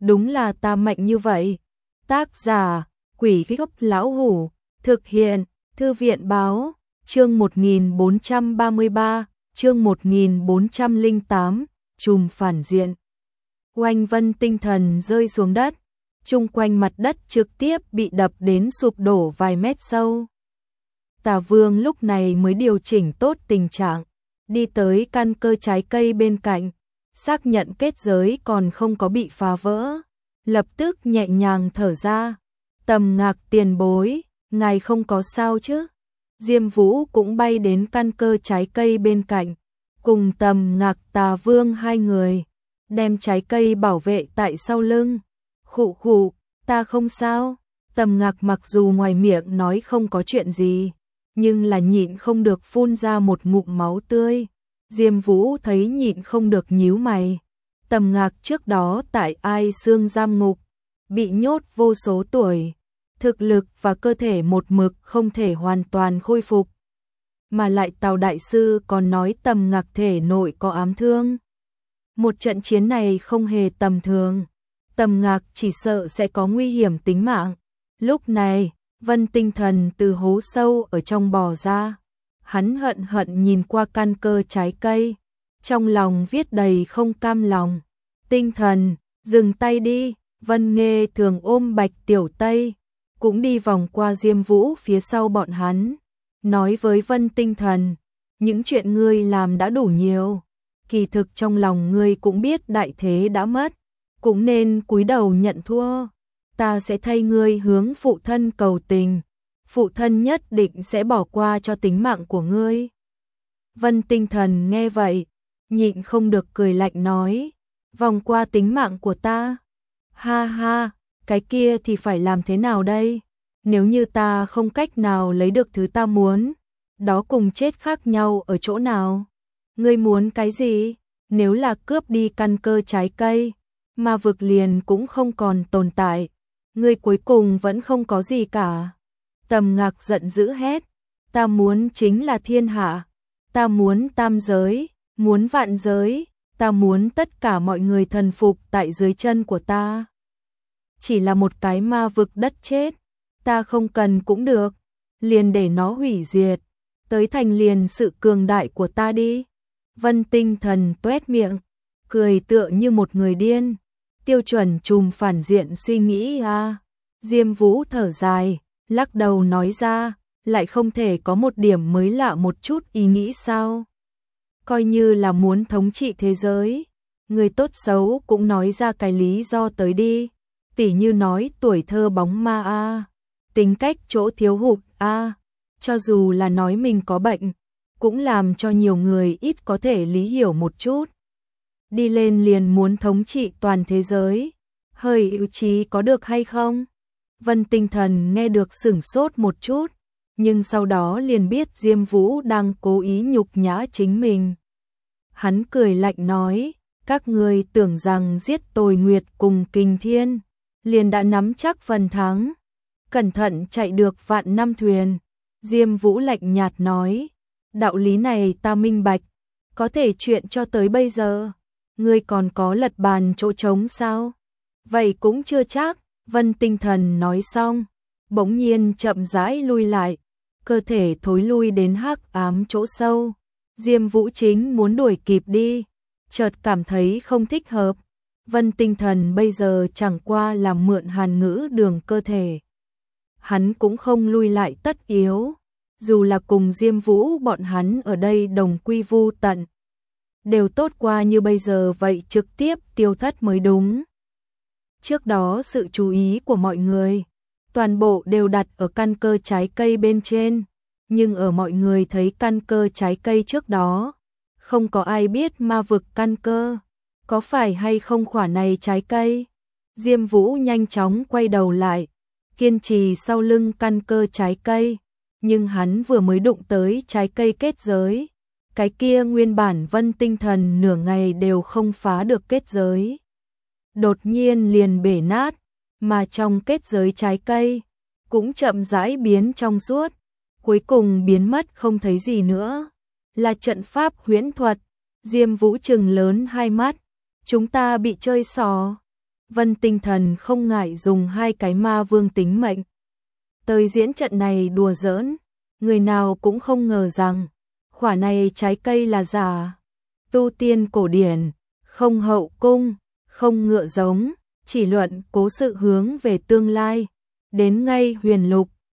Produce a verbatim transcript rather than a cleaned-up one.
đúng là ta mạnh như vậy. Tác giả, Quỷ Gốc Lão Hủ, thực hiện, Thư viện Báo, chương một nghìn bốn trăm ba mươi ba, chương một nghìn bốn trăm lẻ tám, trùm phản diện. Oanh Vân tinh thần rơi xuống đất, chung quanh mặt đất trực tiếp bị đập đến sụp đổ vài mét sâu. Tà Vương lúc này mới điều chỉnh tốt tình trạng, đi tới căn cơ trái cây bên cạnh, xác nhận kết giới còn không có bị phá vỡ, lập tức nhẹ nhàng thở ra. Tầm Ngạc tiền bối, ngài không có sao chứ? Diêm Vũ cũng bay đến căn cơ trái cây bên cạnh, cùng Tầm Ngạc Tà Vương hai người, đem trái cây bảo vệ tại sau lưng. Khụ khụ, ta không sao. Tầm Ngạc mặc dù ngoài miệng nói không có chuyện gì, nhưng là nhịn không được phun ra một ngụm máu tươi. Diêm Vũ thấy nhịn không được nhíu mày. Tầm Ngạc trước đó tại Ai Xương giam ngục, bị nhốt vô số tuổi, thực lực và cơ thể một mực không thể hoàn toàn khôi phục. Mà lại Tào Đại Sư còn nói Tầm Ngạc thể nội có ám thương. Một trận chiến này không hề tầm thường, Tầm Ngạc chỉ sợ sẽ có nguy hiểm tính mạng. Lúc này, Vân tinh thần từ hố sâu ở trong bò ra. Hắn hận hận nhìn qua căn cơ trái cây, trong lòng viết đầy không cam lòng. Tinh thần, dừng tay đi. Vân Nghê thường ôm Bạch Tiểu Tây, cũng đi vòng qua Diêm Vũ phía sau bọn hắn, nói với Vân tinh thần, những chuyện ngươi làm đã đủ nhiều, kỳ thực trong lòng ngươi cũng biết đại thế đã mất, cũng nên cúi đầu nhận thua. Ta sẽ thay ngươi hướng phụ thân cầu tình, phụ thân nhất định sẽ bỏ qua cho tính mạng của ngươi. Vân tinh thần nghe vậy, nhịn không được cười lạnh nói, vòng qua tính mạng của ta? Ha ha, cái kia thì phải làm thế nào đây? Nếu như ta không cách nào lấy được thứ ta muốn, đó cùng chết khác nhau ở chỗ nào? Ngươi muốn cái gì? Nếu là cướp đi căn cơ trái cây, ma vực liền cũng không còn tồn tại, ngươi cuối cùng vẫn không có gì cả. Tầm Ngạc giận dữ hét, ta muốn chính là thiên hạ, ta muốn tam giới, muốn vạn giới, ta muốn tất cả mọi người thần phục tại dưới chân của ta. Chỉ là một cái ma vực đất chết, ta không cần cũng được, liền để nó hủy diệt, tới thành liền sự cường đại của ta đi. Vân tinh thần tuét miệng, cười tựa như một người điên, tiêu chuẩn trùm phản diện suy nghĩ à. Diêm Vũ thở dài, lắc đầu nói ra, lại không thể có một điểm mới lạ một chút ý nghĩ sao? Coi như là muốn thống trị thế giới, người tốt xấu cũng nói ra cái lý do tới đi. Tỉ như nói tuổi thơ bóng ma a, tính cách chỗ thiếu hụt a, cho dù là nói mình có bệnh, cũng làm cho nhiều người ít có thể lý hiểu một chút. Đi lên liền muốn thống trị toàn thế giới, hơi ưu trí có được hay không? Vân tinh thần nghe được sửng sốt một chút, nhưng sau đó liền biết Diêm Vũ đang cố ý nhục nhã chính mình. Hắn cười lạnh nói, các ngươi tưởng rằng giết Tồi Nguyệt cùng Kình Thiên liền đã nắm chắc phần thắng, cẩn thận chạy được vạn năm thuyền. Diêm Vũ lạnh nhạt nói, đạo lý này ta minh bạch, có thể chuyện cho tới bây giờ, ngươi còn có lật bàn chỗ trống sao? Vậy cũng chưa chắc. Vân tinh thần nói xong, bỗng nhiên chậm rãi lui lại, cơ thể thối lui đến hắc ám chỗ sâu. Diêm Vũ chính muốn đuổi kịp đi, chợt cảm thấy không thích hợp. Vân tinh thần bây giờ chẳng qua là mượn hàn ngữ đường cơ thể, hắn cũng không lui lại tất yếu, dù là cùng Diêm Vũ bọn hắn ở đây đồng quy vu tận, đều tốt qua như bây giờ vậy trực tiếp tiêu thất mới đúng. Trước đó sự chú ý của mọi người toàn bộ đều đặt ở căn cơ trái cây bên trên, nhưng ở mọi người thấy căn cơ trái cây trước đó, không có ai biết ma vực căn cơ, có phải hay không khỏa này trái cây. Diêm Vũ nhanh chóng quay đầu lại, kiên trì sau lưng căn cơ trái cây, nhưng hắn vừa mới đụng tới trái cây kết giới, cái kia nguyên bản Vân tinh thần nửa ngày đều không phá được kết giới, đột nhiên liền bể nát, mà trong kết giới trái cây cũng chậm rãi biến trong suốt, cuối cùng biến mất không thấy gì nữa. Là trận pháp huyễn thuật. Diêm Vũ trừng lớn hai mắt, chúng ta bị chơi xỏ. Vân Tinh Thần không ngại dùng hai cái ma vương tính mệnh tới diễn trận này đùa giỡn, người nào cũng không ngờ rằng khỏa này trái cây là giả. Tu tiên cổ điển, không hậu cung, không ngựa giống, chỉ luận cố sự hướng về tương lai. Đến ngay huyền lục,